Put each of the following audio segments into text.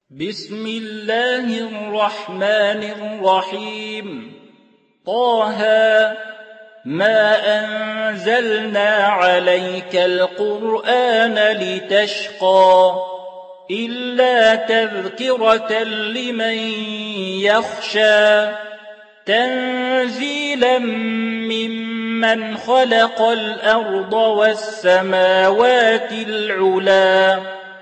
بسم الله الرحمن الرحيم. طه ما أنزلنا عليك القرآن لتشقى إلا تذكرة لمن يخشى تنزيلا ممن خلق الأرض والسماوات العلا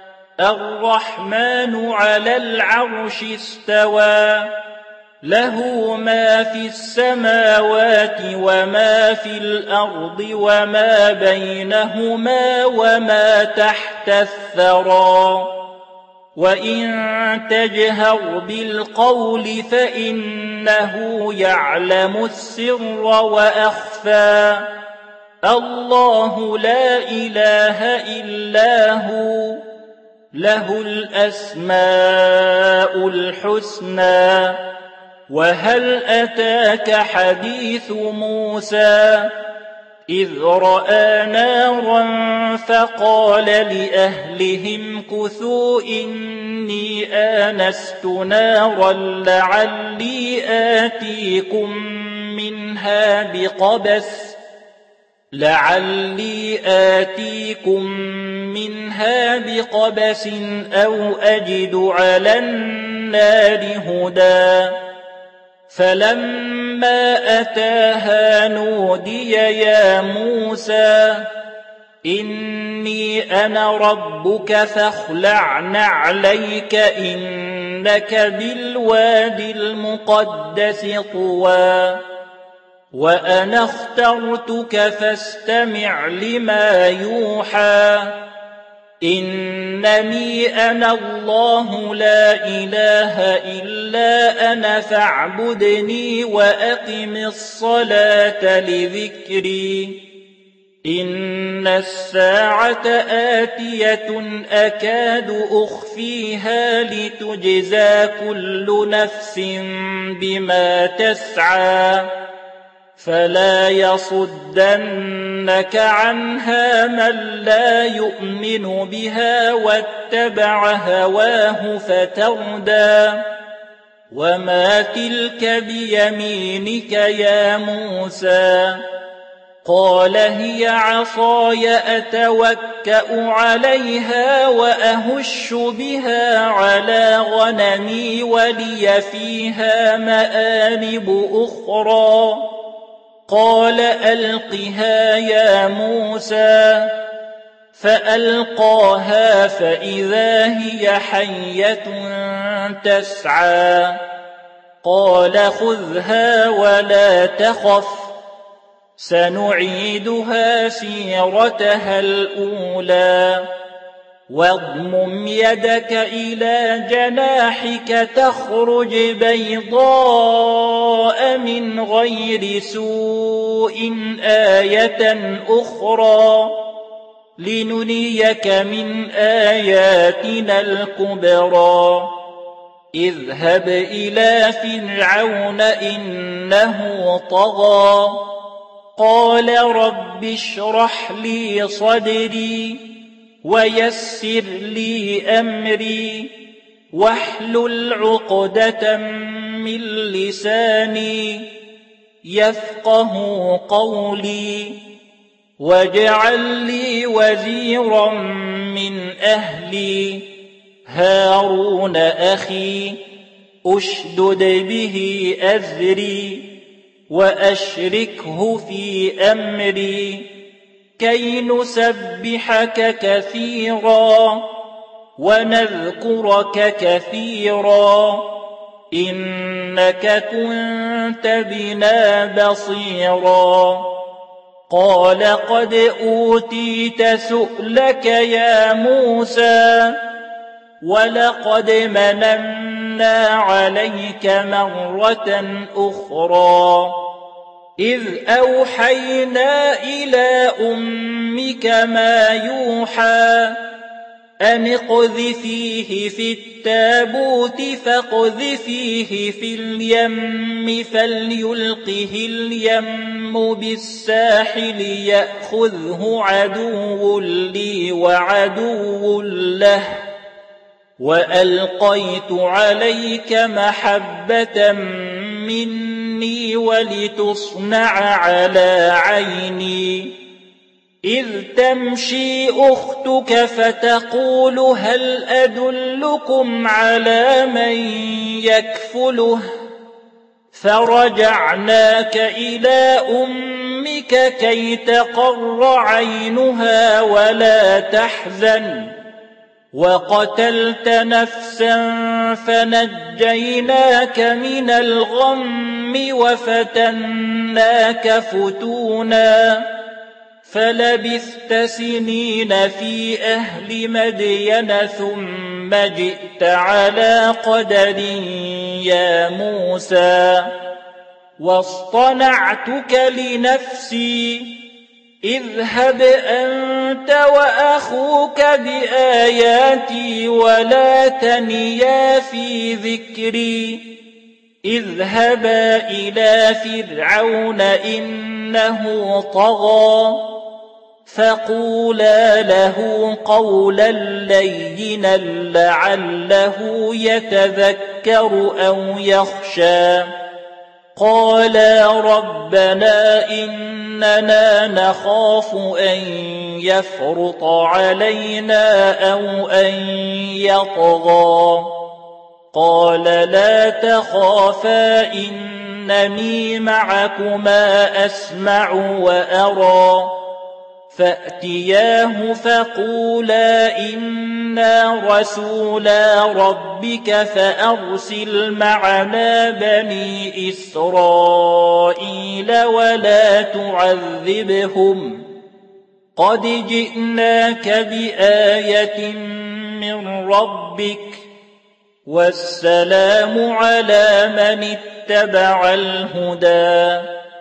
الرحمن على العرش استوى له ما في السماوات وما في الأرض وما بينهما وما تحت الثرى وإن تجهر بالقول فإنه يعلم السر وأخفى الله لا إله إلا هو له الأسماء الحسنى وهل أتاك حديث موسى إذ رأى نارا فقال لأهلهم كثوا إني آنست نارا لعلي آتيكم منها بقبس أو أجد على النار هدى فلما أتاها نودي يا موسى إني أنا ربك فاخلع نعليك إنك بالوادي المقدس طوى وأنا اخترتك فاستمع لما يوحى إنني أنا الله لا إله إلا أنا فاعبدني وأقم الصلاة لذكري إن الساعة آتية أكاد أخفيها لتجزى كل نفس بما تسعى فلا يصدنك عنها من لا يؤمن بها واتبع هواه فتردى وما تلك بيمينك يا موسى قال هي عصاي أتوكأ عليها وأهش بها على غنمي ولي فيها مآرب أخرى قال ألقها يا موسى فألقاها فإذا هي حية تسعى قال خذها ولا تخف سنعيدها سيرتها الأولى واضمم يدك إلى جناحك تخرج بيضاء من غير سوء آية أخرى لنريك من آياتنا الكبرى اذهب إلى فرعون إنه طغى قال رب اشرح لي صدري ويسر لي أمري واحلل عقدة من لساني يفقه قولي واجعل لي وزيرا من أهلي هارون أخي أشدد به أزري وأشركه في أمري كي نسبحك كثيرا ونذكرك كثيرا إنك كنت بنا بصيرا قال قد أوتيت سؤلك يا موسى ولقد مننا عليك مرة أخرى إذ أوحينا إلى أمك ما يوحى أن اقذفيه في التابوت فاقذفيه في اليم فليلقه اليم بالساحل يأخذه عدو لي وعدو له وألقيت عليك محبة مني ولتصنع على عيني إذ تمشي أختك فتقول هل أدلكم على من يكفله فرجعناك إلى أمك كي تقر عينها ولا تحزن وقتلت نفسا فنجيناك من الغم وفتناك فتونا فلبثت سنين في أهل مدين ثم جئت على قدر يا موسى واصطنعتك لنفسي اذهب أنت وأخوك بآياتي ولا تنيا في ذكري اذهبا إلى فرعون إنه طغى فقولا له قولا لينا لعله يتذكر أو يخشى قالا ربنا إننا نخاف أن يفرط علينا أو أن يطغى قال لا تخافا إنني معكما أسمع وأرى فأتياه فقولا إنا رسولا ربك فأرسل معنا بني إسرائيل ولا تعذبهم قد جئناك بآية من ربك والسلام على من اتبع الهدى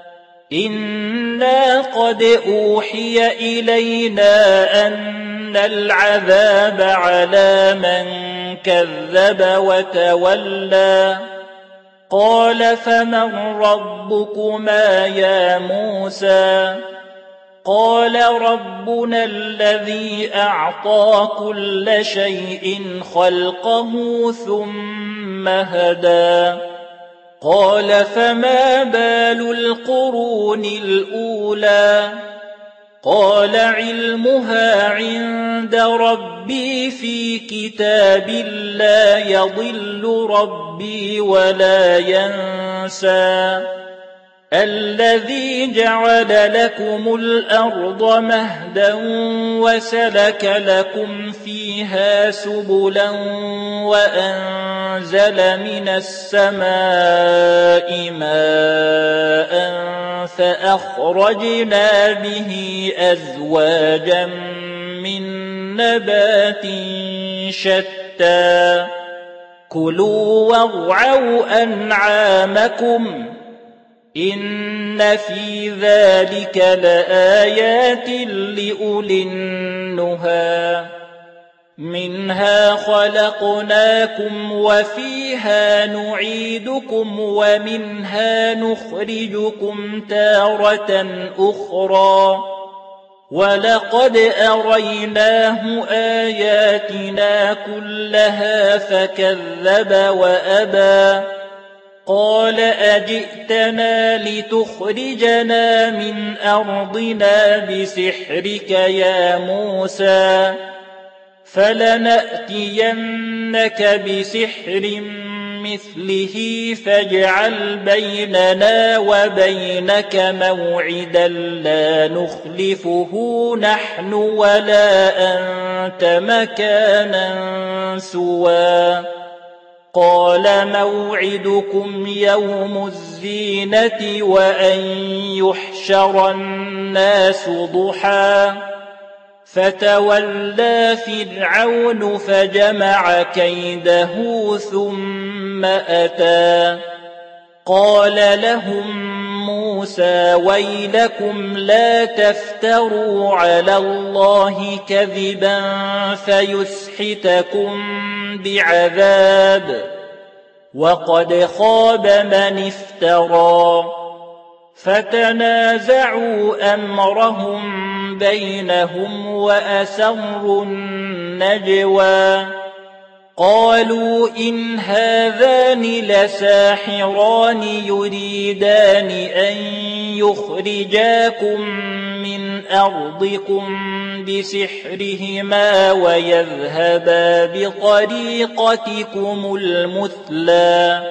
إنا قد أوحي إلينا أن العذاب على من كذب وتولى قال فمن ربكما يا موسى قال ربنا الذي أعطى كل شيء خلقه ثم هدى قال فما بال القرون الأولى قال علمها عند ربي في كتاب لا يضل ربي ولا ينسى الذي جعل لكم الأرض مهدا وسلك لكم فيها سبلا وأنزل من السماء ماء فأخرجنا به أزواجا من نبات شتى كلوا وارعوا أنعامكم إن في ذلك لآيات لأولي النهى منها خلقناكم وفيها نعيدكم ومنها نخرجكم تارة أخرى ولقد أريناه آياتنا كلها فكذب وأبى قال أجئتنا لتخرجنا من أرضنا بسحرك يا موسى فلنأتينك بسحر مثله فاجعل بيننا وبينك موعدا لا نخلفه نحن ولا أنت مكانا سوى قال موعدكم يوم الزينة وأن يحشر الناس ضحى فتولى فرعون فجمع كيده ثم أتى قال لهم موسى ويلكم لا تفتروا على الله كذبا فيسحتكم بعذاب وقد خاب من افترى فتنازعوا أمرهم بينهم وأسروا النجوى قالوا إن هذان لساحران يريدان أن يخرجاكم من أرضكم بسحرهما ويذهبا بطريقتكم المثلى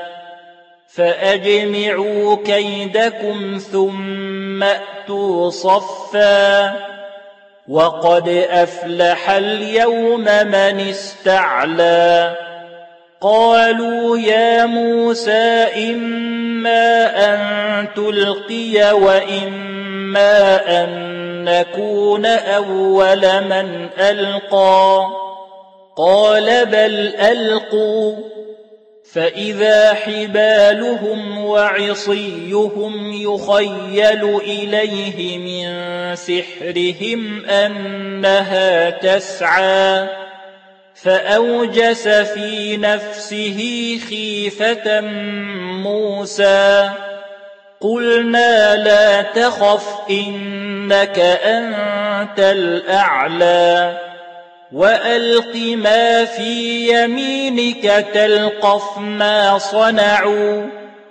فأجمعوا كيدكم ثم أتوا صفا وقد أفلح اليوم من استعلى قالوا يا موسى إما أن تلقي وإما أن نكون أول من ألقى قال بل ألقوا فإذا حبالهم وعصيهم يخيل إليه من سحرهم أنها تسعى فأوجس في نفسه خيفة موسى قلنا لا تخف إنك أنت الأعلى وألق ما في يمينك تلقف ما صنعوا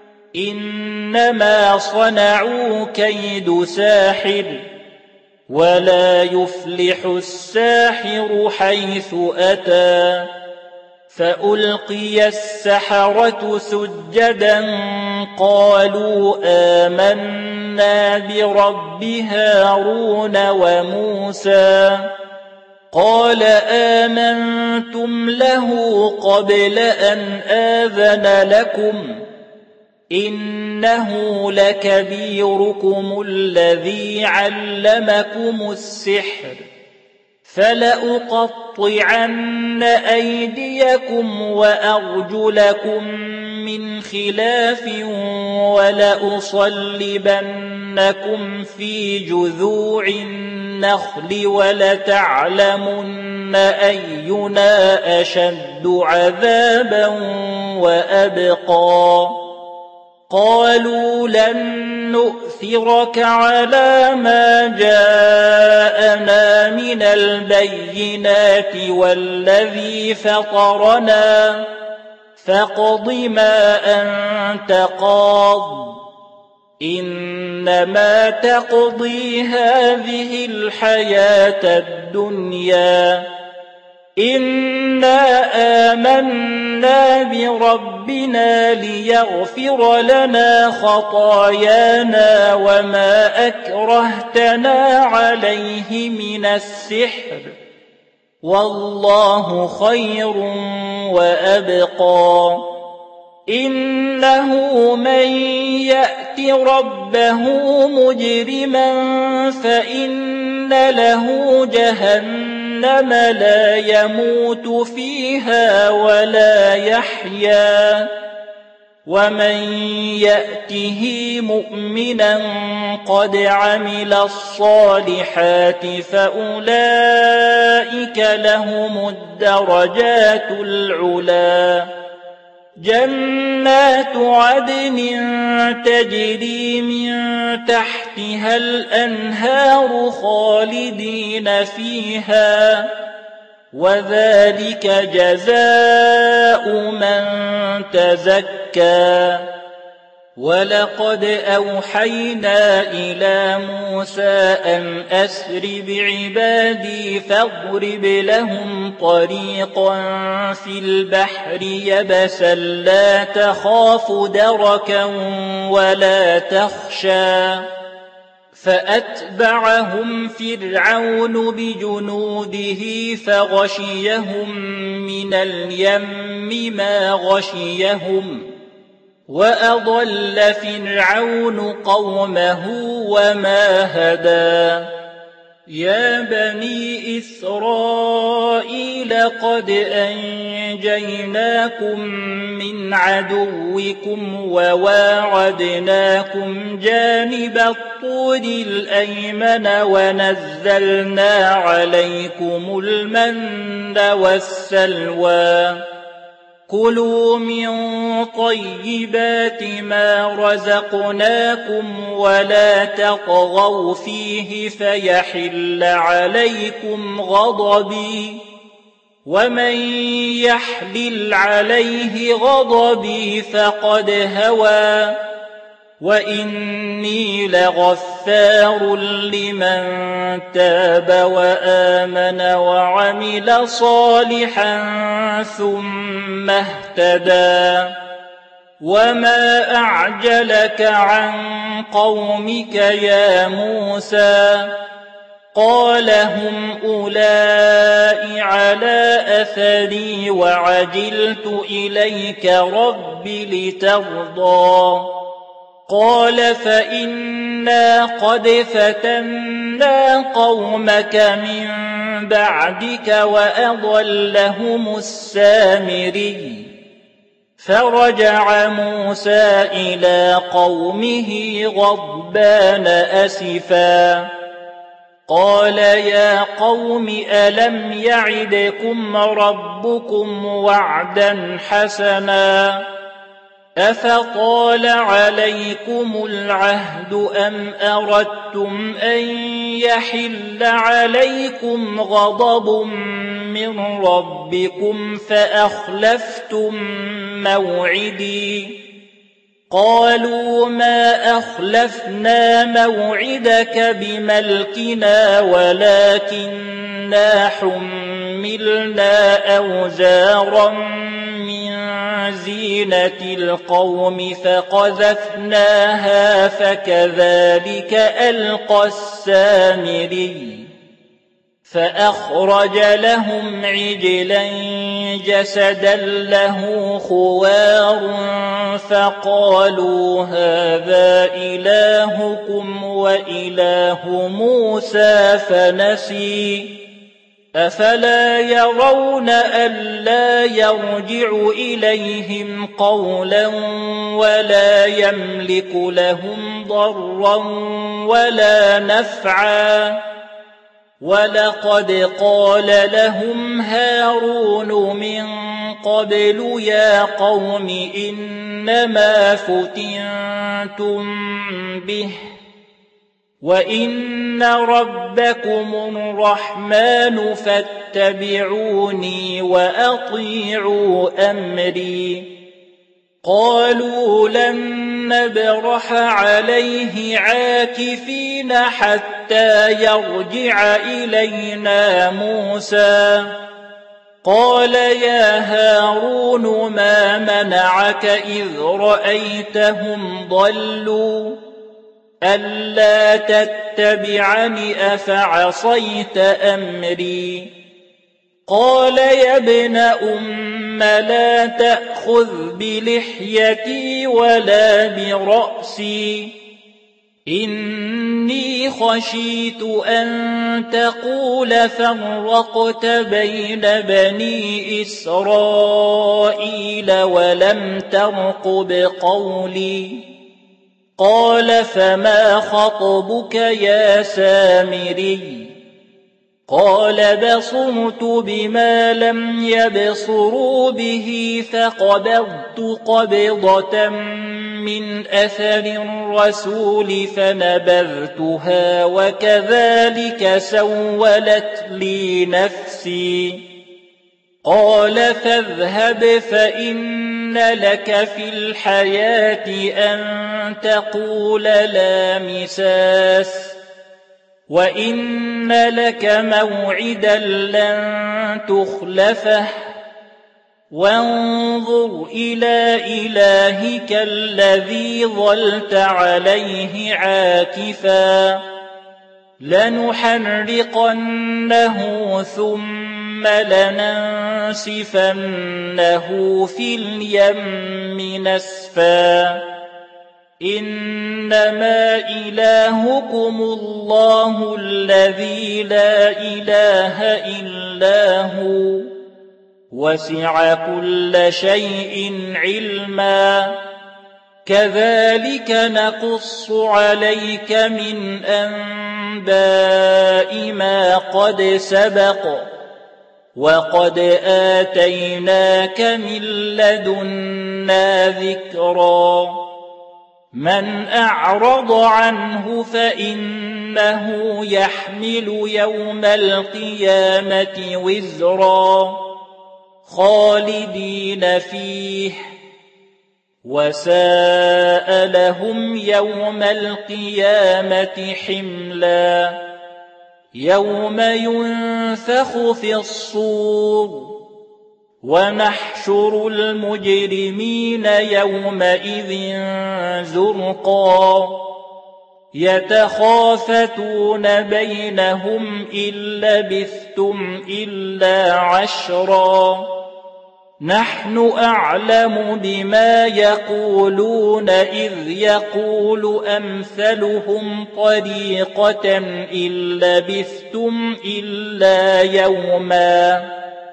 إنما صنعوا كيد ساحر ولا يفلح الساحر حيث أتى فألقي السحرة سجدا قالوا آمنا برب هارون وموسى قال آمنتم له قبل أن آذن لكم إنه لكبيركم الذي علمكم السحر فلأقطعن أيديكم وأرجلكم من خلاف ولأصلبنكم في جذوع النخل ولتعلمن أينا أشد عذابا وأبقى قالوا لن نؤثرك على ما جاءنا من البينات والذي فطرنا فاقض ما أنت قاض إنما تقضي هذه الحياة الدنيا إنا آمنا بربنا ليغفر لنا خطايانا وما أكرهتنا عليه من السحر والله خير وأبقى إنه من يأت ربه مجرما فإن له جهنم لا يموت فيها ولا يحيا ومن يأته مؤمنا قد عمل الصالحات فأولئك لهم الدرجات العلى جنات عدن تجري من تحتها الأنهار خالدين فيها وذلك جزاء من تزكى ولقد أوحينا إلى موسى أن أسر بعبادي فاضرب لهم طريقا في البحر يبسا لا تخاف دركا ولا تخشى فأتبعهم فرعون بجنوده فغشيهم من اليم ما غشيهم وأضل فرعون قومه وما هدى يا بني إسرائيل قد أنجيناكم من عدوكم وواعدناكم جانب الطور الأيمن ونزلنا عليكم المن والسلوى كلوا من طيبات ما رزقناكم ولا تطغوا فيه فيحل عليكم غضبي ومن يحلل عليه غضبي فقد هوى وإني لغفار لمن تاب وآمن وعمل صالحا ثم اهتدى وما أعجلك عن قومك يا موسى قال هم أولئك على أثري وعجلت إليك رب لترضى قال فإنا قد فتنا قومك من بعدك وأضلهم السامري فرجع موسى إلى قومه غضبان أسفا قال يا قوم ألم يعدكم ربكم وعدا حسنا أفطال عليكم العهد أم أردتم أن يحل عليكم غضب من ربكم فأخلفتم موعدي قالوا ما أخلفنا موعدك بملكنا ولكننا حملنا أوزارا من زينة القوم فقذفناها فكذلك ألقى السامري فأخرج لهم عجلا جسدا له خوار فقالوا هذا إلهكم وإله موسى فنسي أفلا يرون ألا يرجع إليهم قولا ولا يملك لهم ضرا ولا نفعا ولقد قال لهم هارون من قبل يا قوم إنما فتنتم به وإن ربكم الرحمن فاتبعوني وأطيعوا أمري قالوا لن نبرح عليه عاكفين حتى يرجع إلينا موسى قال يا هارون ما منعك إذ رأيتهم ضلوا ألا تتبعني أفعصيت أمري قال يا ابن أم لا تأخذ بلحيتي ولا برأسي إني خشيت أن تقول فرقت بين بني إسرائيل ولم ترقب قولي قال فما خطبك يا سامري قال بصرت بما لم يبصروا به فقبضت قبضة من أثر الرسول فنبذتها وكذلك سولت لي نفسي قال فاذهب فإن لك في الحياة أن تقول لا مساس وإن لك موعدا لن تخلفه وانظر إلى إلهك الذي ظلت عليه عاكفا لنحرقنه ثم لننسفنه في اليم نسفا إنما إلهكم الله الذي لا إله إلا هو وسع كل شيء علما كذلك نقص عليك من أنباء ما قد سبق وقد آتيناك من لدنا ذكرا من أعرض عنه فإنه يحمل يوم القيامة وزرا خالدين فيه وساء لهم يوم القيامة حملا يوم ينفخ في الصور ونحشر المجرمين يومئذ زرقا يتخافتون بينهم إن لبثتم إلا عشرا نحن أعلم بما يقولون إذ يقول أمثلهم طريقة إن لبثتم إلا يوما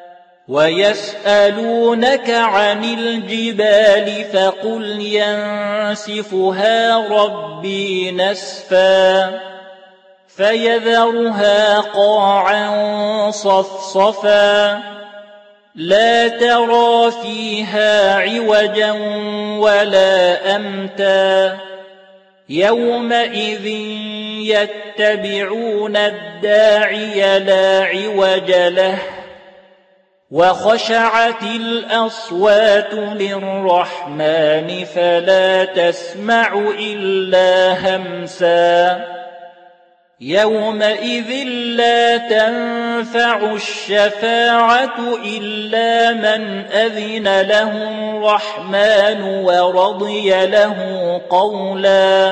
ويسألونك عن الجبال فقل ينسفها ربي نسفا فيذرها قاعا صفصفا لا ترى فيها عوجا ولا أمتا يومئذ يتبعون الداعي لا عوج له وخشعت الأصوات للرحمن فلا تسمع إلا همسا يومئذ لا تنفع الشفاعة إلا من أذن له الرحمن ورضي له قولا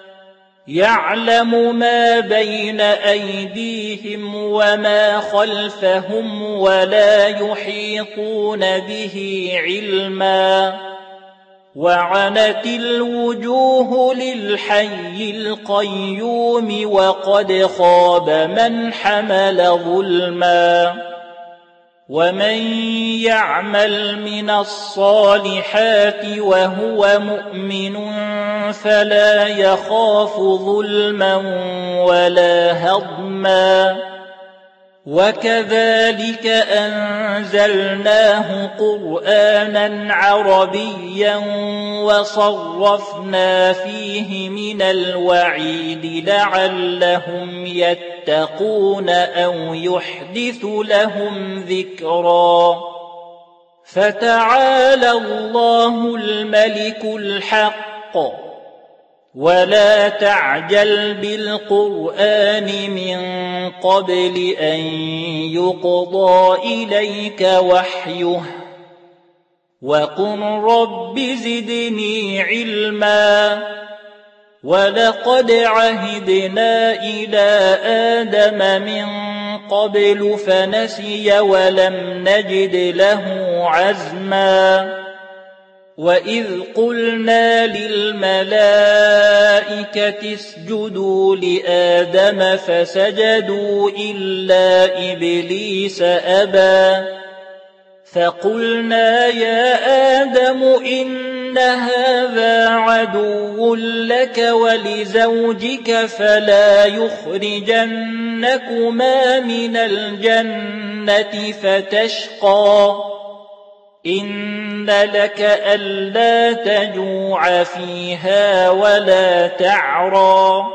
يعلم ما بين أيديهم وما خلفهم ولا يحيطون به علما وعنت الوجوه للحي القيوم وقد خاب من حمل ظلما ومن يعمل من الصالحات وهو مؤمن فلا يخاف ظلما ولا هضما وكذلك أنزلناه قرآنا عربيا وصرفنا فيه من الوعيد لعلهم يتقون أو يحدث لهم ذكرا فتعالى الله الملك الحق ولا تعجل بالقرآن من قبل أن يقضى إليك وحيه وقل رب زدني علما ولقد عهدنا إلى آدم من قبل فنسي ولم نجد له عزما وإذ قلنا للملائكة اسجدوا لآدم فسجدوا إلا إبليس أبى فقلنا يا آدم إن هذا عدو لك ولزوجك فلا يخرجنكما من الجنة فتشقى إن لك ألا تجوع فيها ولا تعرى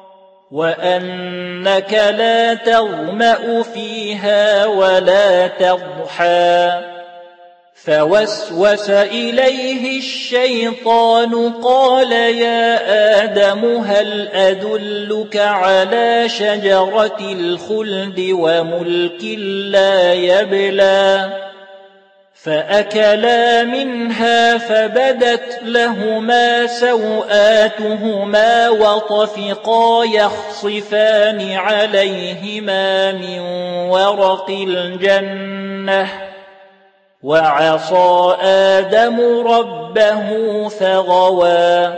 وأنك لا تظمأ فيها ولا تضحى فوسوس إليه الشيطان قال يا آدم هل أدلك على شجرة الخلد وملك لا يبلى فأكلا منها فبدت لهما سوآتهما وطفقا يخصفان عليهما من ورق الجنة وعصى آدم ربه فغوى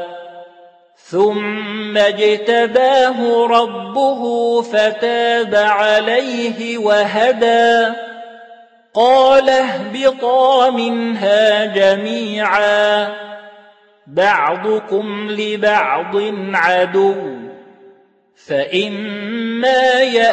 ثم اجتباه ربه فتاب عليه وهدى قال اهبطا منها جميعا بعضكم لبعض عدو فإما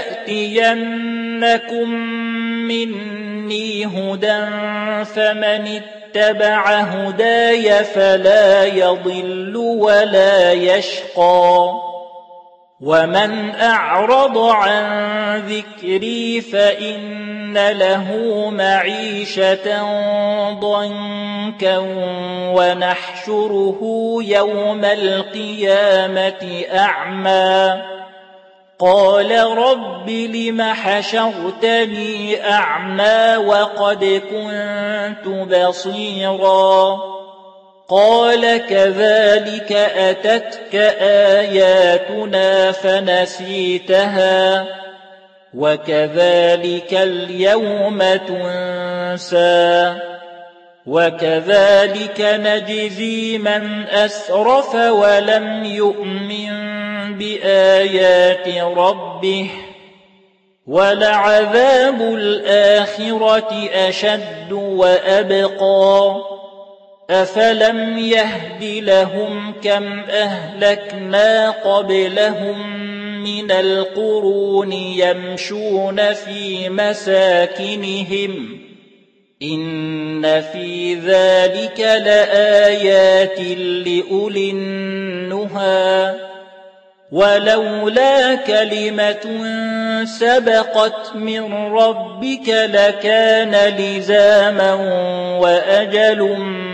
يأتينكم مني هدى فمن اتبع هداي فلا يضل ولا يشقى ومن أعرض عن ذكري فإن له معيشة ضنكا ونحشره يوم القيامة أعمى قال رب لم حشرتني أعمى وقد كنت بصيرا قال كذلك أتتك آياتنا فنسيتها وكذلك اليوم تنسى وكذلك نجزي من أسرف ولم يؤمن بآيات ربه ولعذاب الآخرة أشد وأبقى أفلم يهد لهم كم أهلكنا قبلهم من القرون يمشون في مساكنهم إن في ذلك لآيات لأولي النهى ولولا كلمة سبقت من ربك لكان لزاما وأجل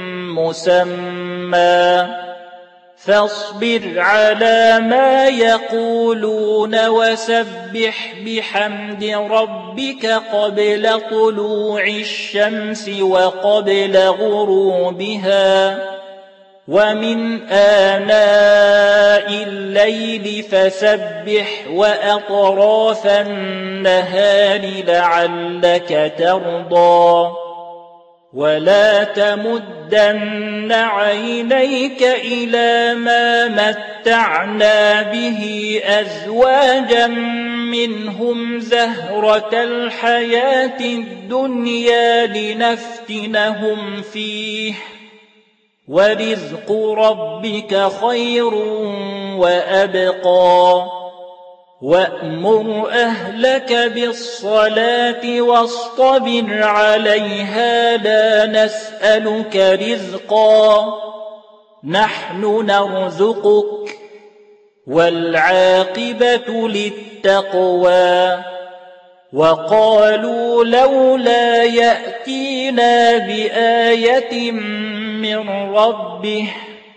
مسمى فاصبر على ما يقولون وسبح بحمد ربك قبل طلوع الشمس وقبل غروبها ومن آناء الليل فسبح وأطراف النهار لعلك ترضى ولا تمدن عينيك إلى ما متعنا به أزواجا منهم زهرة الحياة الدنيا لنفتنهم فيه ورزق ربك خير وأبقى وأمر أهلك بالصلاة واصطبر عليها لا نسألك رزقا نحن نرزقك والعاقبة للتقوى وقالوا لولا يأتينا بآية من ربه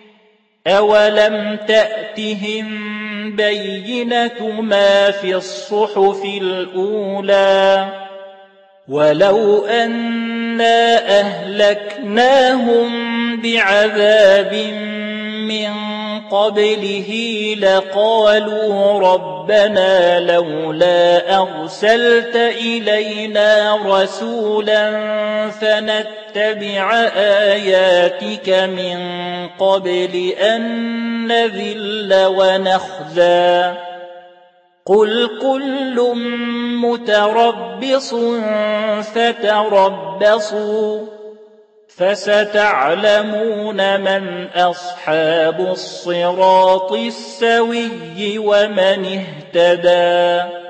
أولم تأتهم بينة ما في الصحف الأولى ولو أنا أهلكناهم بعذاب من قبله لقالوا ربنا لولا أرسلت إلينا رسولا فنتبع آياتك من قبل أن نذل ونخزى قل كل متربص فتربصوا فستعلمون من أصحاب الصراط السوي ومن اهتدى